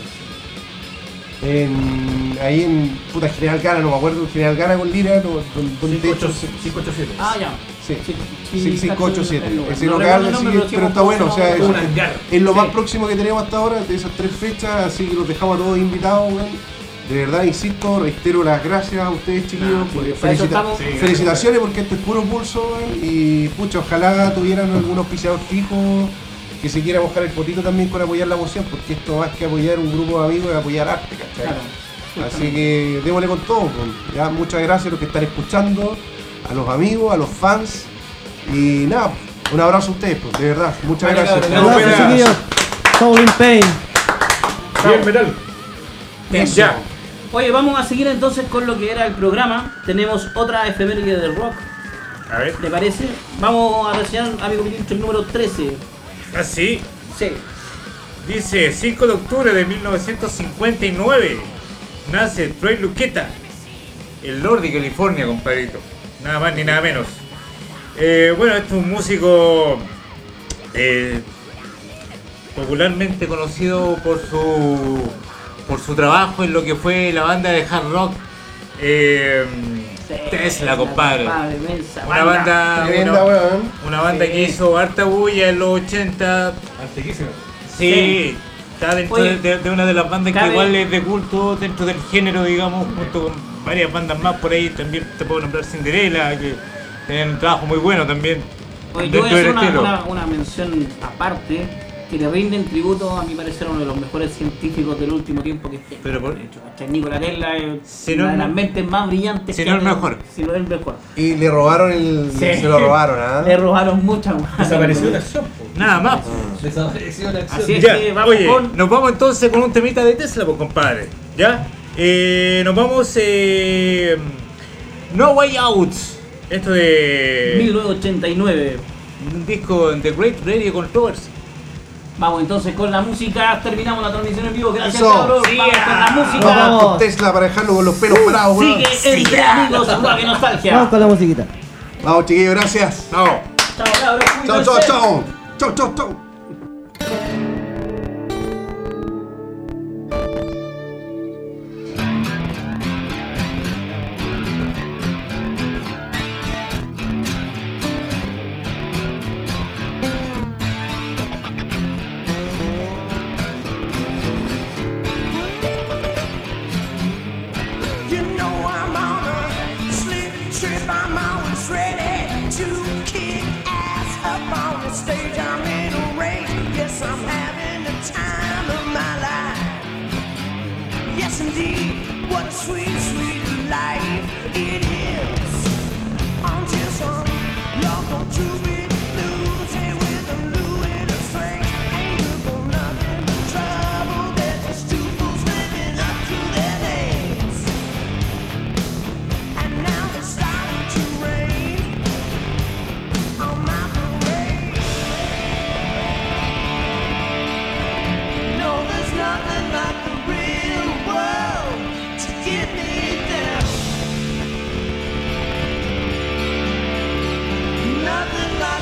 en. Ahí en. Puta, General Gana, no me acuerdo. General Gana con Lira, no, don- donde de hecho. cinco ocho siete. Ah, ya. Sí, Sí, sí, sí, cinco ocho siete. el lugar. Ese No local, recuerdo el así nombre, que- pero pero está bueno, o sea, es, Un hangar. es lo más Sí. próximo que tenemos hasta ahora de esas tres fechas, así que los dejamos a todos invitados, weón. De verdad, insisto, reitero las gracias a ustedes, chiquillos. Ah, sí, porque para eso felicita- estamos. Sí, felicitaciones porque esto es puro pulso, weón. Y pucha, ojalá tuvieran algún auspiciador fijo que se quiera mojar el potito también con apoyar la moción, porque esto más que apoyar un grupo de amigos es apoyar arte, ¿cachai? Claro. Así que démosle con todo, weón. Ya, muchas gracias a los que están escuchando, a los amigos, a los fans. Y nada, un abrazo a ustedes, pues, de verdad. Muchas Vale, gracias. cabrón, Gracias buenas. chiquillos. Soul in Pain. Bien, metal. Bien. Ya. Oye, vamos a seguir entonces con lo que era el programa. Tenemos otra efeméride del rock, A ver. ¿te parece? Vamos a reseñar, amigo Pitincho, el número trece. Así. Sí. Dice cinco de octubre de mil novecientos cincuenta y nueve. Nace Troy Luqueta. El Lord de California, compadrito. Nada más ni nada menos. Eh, bueno, este es un músico eh, popularmente conocido por su por su trabajo en lo que fue la banda de hard rock eh, Tesla, compadre. inmensa Una banda, Tremenda, una, weón. una banda Sí. que hizo harta bulla en los ochenta. Antiquísimo. Sí, Sí. está dentro Oye, de, de una de las bandas cabe- que igual es de culto dentro del género, digamos, junto con varias bandas más por ahí. También te puedo nombrar Cinderella, que tienen un trabajo muy bueno también. Oye, yo voy a dentro hacer del una, estilo. una, una mención aparte. que le rinden tributo, a mi parecer, a uno de los mejores científicos del último tiempo que esté. Pero por... hecho, ¿cachai? Nikola Tesla es si una no, de las mentes más brillantes. Si que no el hay, mejor. Si no el mejor. Y le robaron el... Sí. Se lo robaron, ¿ah? Le robaron muchas más. Desapareció la acción. Nada más. Desapareció la acción. Así es Ya, que vamos oye, con... nos vamos entonces con un temita de Tesla, pues compadre. ¿Ya? Eh, nos vamos... Eh, No Way Out. Esto de... mil novecientos ochenta y nueve. Un disco de The Great Radio Controversy. Vamos entonces con la música, terminamos la transmisión en vivo, gracias Eso. Pablo, Sí, vamos con la música. Nos vamos con Tesla para dejarlo con los pelos parados, weón. Sigue entre amigos, Rock y Nostalgia. Vamos con la musiquita. Vamos, chiquillos, gracias. Chao. Chao, cabros, Chao, chao, cuídense. chao. Chao, chao, chao. You know I'm on a slick trip, I'm always ready to kick ass up on the stage. I'm in a race, yes, I'm having the time of my life. Yes, indeed, what a sweet, sweet life it is. I'm just on local to be blues, hey, with a blue and a string. Ain't good for nothing but trouble. There's just two fools living up to their names. And now it's starting to rain on my parade. No, there's nothing like the real world to get me down. Nothing like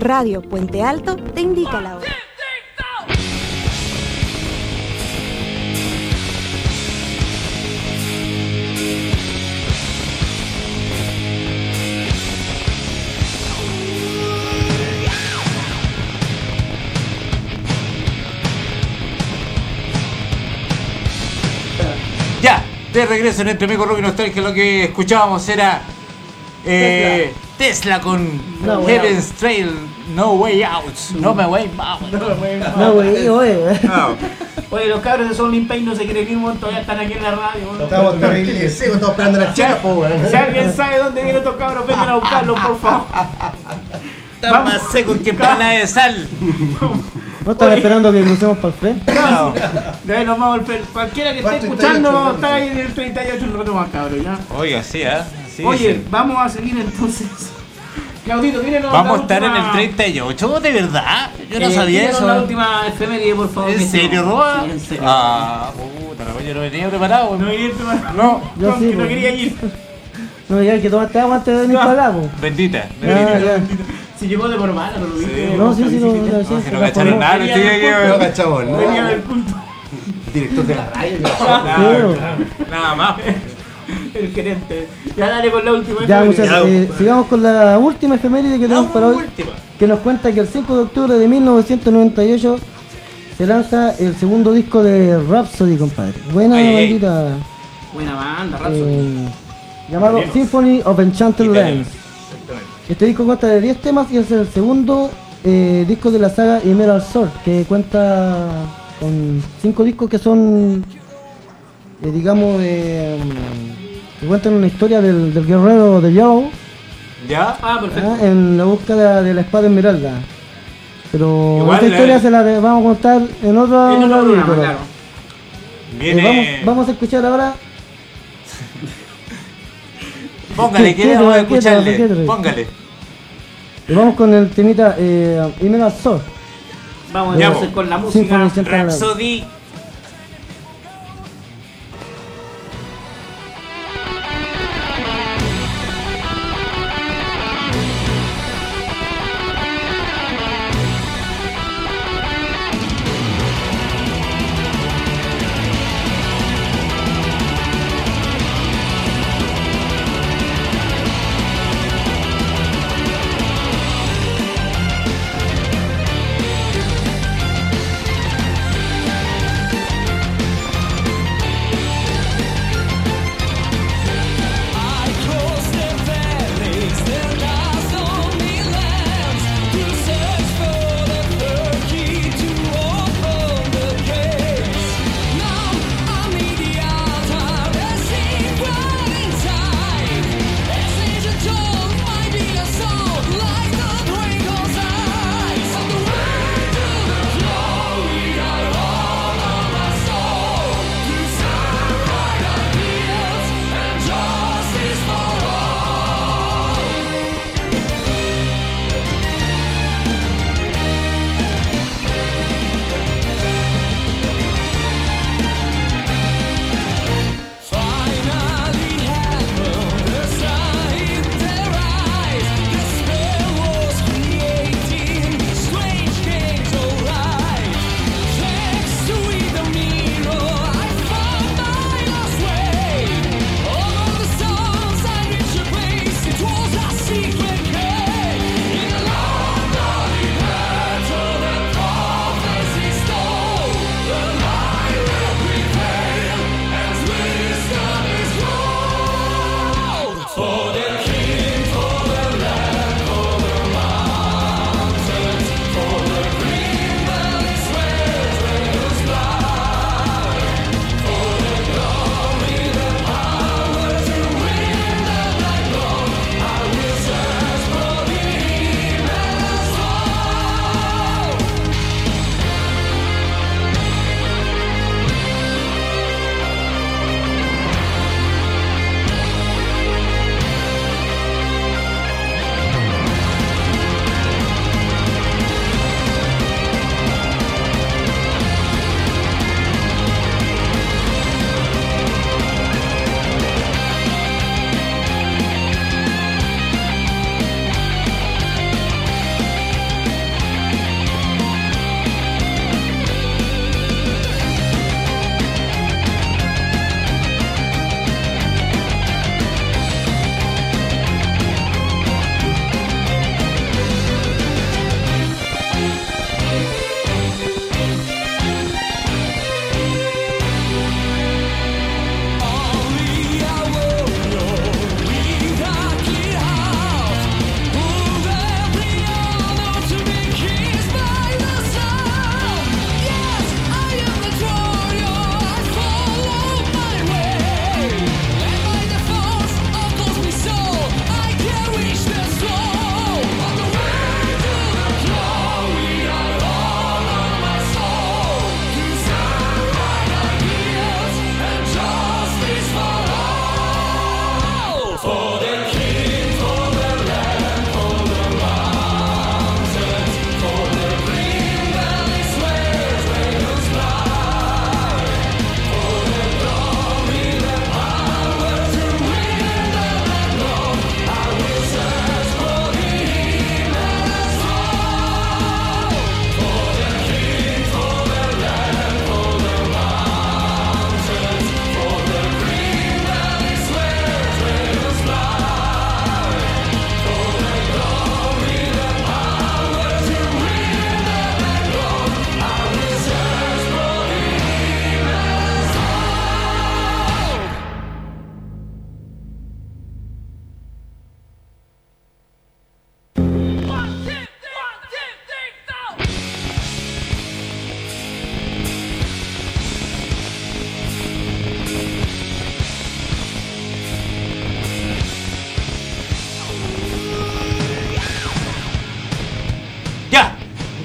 Radio Puente Alto te indica la hora. Ya, de regreso en Entre Amigos Rock y Nostalgia, lo que escuchábamos era eh, Tesla. Tesla con No Way Heaven's Trail, No Way Out. No me way out. No, güey, oye. No. Oye, los cabros de Soul Pain no se quieren ir, weón, todavía están aquí en la radio. weón. Estamos terribles secos, estamos esperando la chica, po, weón. Si alguien sabe dónde vienen estos cabros, vengan a buscarlos, por favor. Está más seco que empanada de sal. ¿No están esperando que crucemos para el frente? No, de ahí nos vamos al fel- Cualquiera que esté Va treinta y escuchando ocho, está ahí en el treinta y ocho un rato más, cabrón, ¿ya? Oiga, sí, ¿eh? Sí, Oye, sí. vamos a seguir entonces. Claudito, mírenos Vamos a la estar en última- el treinta y ocho, ¿de verdad? Yo no Eh, sabía mírenos eso. la última efeméride, por favor. ¿En que serio, no- Roa? Sí, en serio. Ah, puta, la wea, yo no venía preparado. No venía preparado. No, Yo No, sí, que no po. quería ir. No, ya hay que tomaste agua antes de venir para acá, po. bendita. Ya, bendita. ya. Si llegó de por mala, pero lo viste. No, sí, sí, no, no, sí, No, sí, si no la cacharon formó. nada, estoy aquí, No cachamos, ¿no? Venía del culto. Director de la radio. Nada, nada más. El gerente. Ya dale con la última Ya, efeméride. muchachos, eh, sigamos con la última efeméride que tenemos para hoy, Última. que nos cuenta que el cinco de octubre de mil novecientos noventa y ocho se lanza el segundo disco de Rhapsody, compadre. Buena Ay, ay. bandita. Buena banda, Rhapsody. eh, llamado Symphony of Enchanted Lands. Este disco consta de diez temas y es el segundo eh, disco de la saga Emerald Sword, que cuenta con cinco discos que son, eh, digamos, eh, que cuentan una historia del, del guerrero de Yao, ¿Ya? Ah, perfecto. ¿ah? en la búsqueda de la espada esmeralda. Pero Igual, esta historia eh, se la de- vamos a contar en otro En otro capítulo. programa, claro. Eh, Viene. vamos, vamos a escuchar ahora. Póngale, ¿Qué- queremos qué- qué- qué- escucharle. qué- qué- Póngale. y vamos con el temita eh, Emerald Sword. Vamos Ya, entonces po. con la Symphony música. of Enchanted Lands. Rhapsody. Thank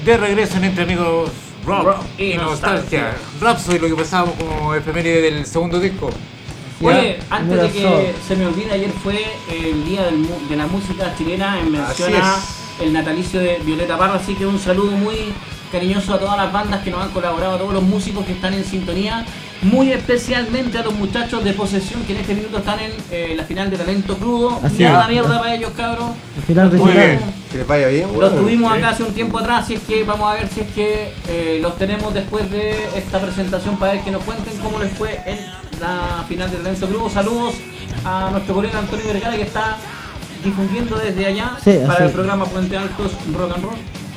de regreso en Entre Amigos Rock, Rock y y Nostalgia. Rhapsody, lo que pasábamos como efeméride del segundo disco. Oye, ¿Ya? antes de que se me olvide, ayer fue el día del mu- de la música chilena en mención a el natalicio de Violeta Parra, así que un saludo muy cariñoso a todas las bandas que nos han colaborado, a todos los músicos que están en sintonía, muy especialmente a los muchachos de Posesión que en este minuto están en eh, la final de Talento Crudo. Así Mierda, es. mierda para ellos, cabros. Al final Los regional. tuvimos- Que les vaya bien, Los bueno. tuvimos Sí. acá hace un tiempo atrás, si es que vamos a ver si es que eh, los tenemos después de esta presentación para ver que nos cuenten cómo les fue en la final de Talento Crudo. Saludos a nuestro colega Antonio Vergara que está difundiendo desde allá Sí, para así el es. programa Puente Altos Rock and Roll.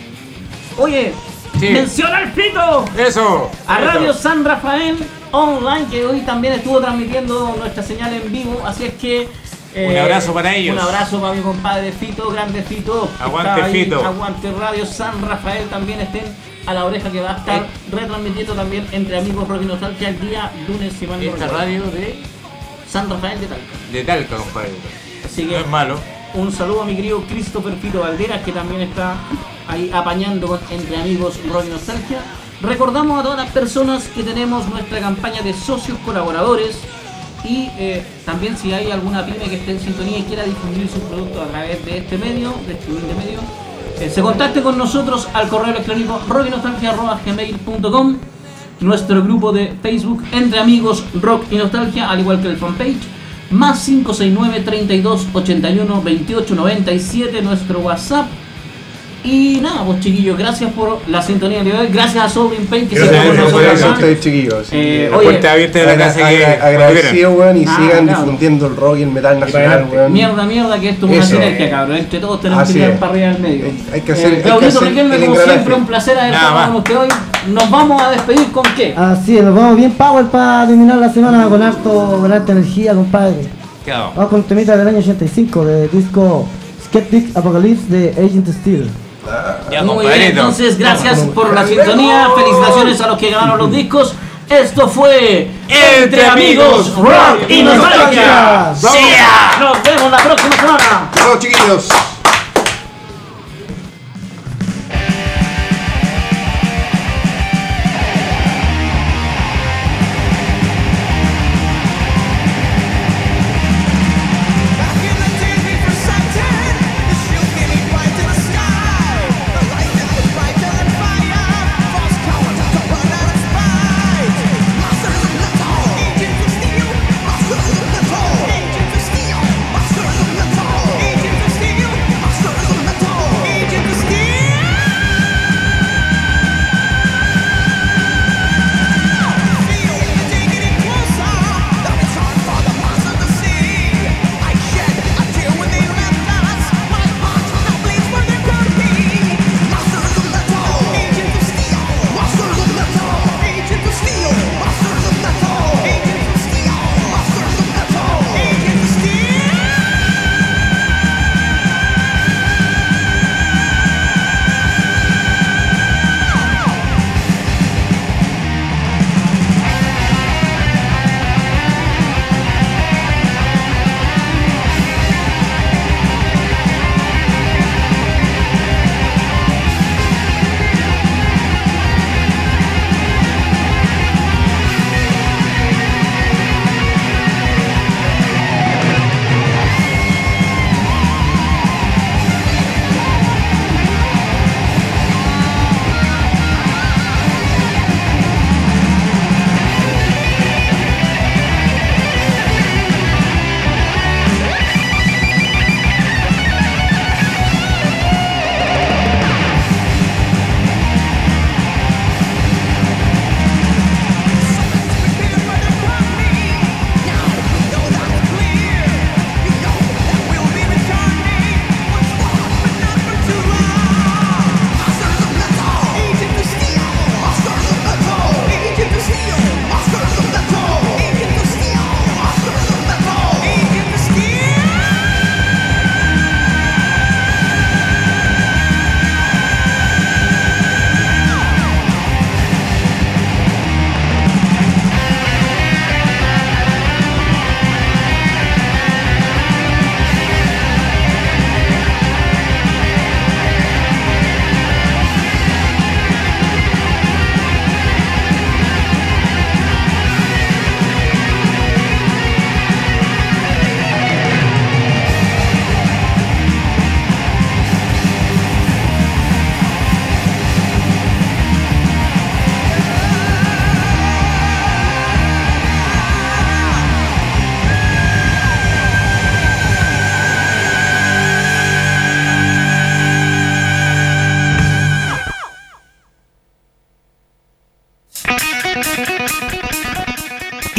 Oye, Sí. menciona al Fito Eso. a eso. Radio San Rafael Online, que hoy también estuvo transmitiendo nuestra señal en vivo, así es que eh, Un abrazo para ellos. Un abrazo para mi compadre Fito, grande Fito. que Aguante, está ahí, Fito. Aguante Radio San Rafael, también estén a la oreja que va a estar Eh. retransmitiendo también Entre Amigos Rock y Nostalgia el día lunes, si mal no Esta recuerdo. radio de, San Rafael de Talca. de Talca, compadre. Así No que es malo. un saludo a mi querido Christopher Fito Valderas, que también está ahí apañando con Entre Amigos Rock y Nostalgia. Recordamos a todas las personas que tenemos nuestra campaña de socios colaboradores y eh, también si hay alguna pyme que esté en sintonía y quiera difundir sus productos a través de este medio, de este humilde medio, eh, se contacte con nosotros al correo electrónico rock y nostalgia arroba gmail punto com, nuestro grupo de Facebook Entre Amigos Rock y Nostalgia, al igual que el fanpage, más cinco seis nueve, treinta y dos, ochenta y uno, veintiocho, noventa y siete, nuestro WhatsApp. Y nada, pues chiquillos, gracias por la sintonía de hoy, gracias a Soul in Pain que se Gracias, quedó con gracias, nosotros Gracias a acá. ustedes, chiquillos. sí. Eh, La oye, puerta abierta de la Agra- casa que agra- cuando agradecido, quieran. weón, y Nada, sigan claro. difundiendo el rock y el metal nacional, adelante. weón. Mierda, mierda, que esto es una Eso. sinergia, cabrón. Entre todos tenemos Así que tirar es. para arriba del medio. Hay- hay que hacer- hay que Claudito hacer Riquelme, el como engranaje. siempre, un placer haber Nada estado más. con usted hoy. Nos vamos a despedir con qué? Así es, nos vamos bien power para terminar la semana con harto, con harta energía, compadre. Claro. Vamos con un temita del año ochenta y cinco de disco Skeptic Apocalypse de Agent Steel. Ya, Muy bien, compadrito. entonces gracias por la sintonía. Felicitaciones a los que ganaron los discos. Esto fue Entre Amigos Rock y Nostalgia. Nostalgia. ¡Sí! Nos vemos la próxima semana. Chao, chiquillos. Back in the days before Satan, the shield gave me fight to the sky. The lightning was brighter than fire. False cowards to run out of spite. Masters of metal, agents of steel. Masters of metal, agents of steel. Masters of metal, agents of steel.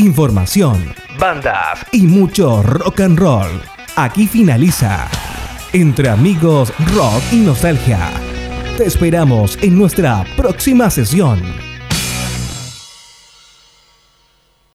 información, bandas y mucho rock and roll. Aquí finaliza Entre Amigos, Rock y Nostalgia. Te esperamos en nuestra próxima sesión.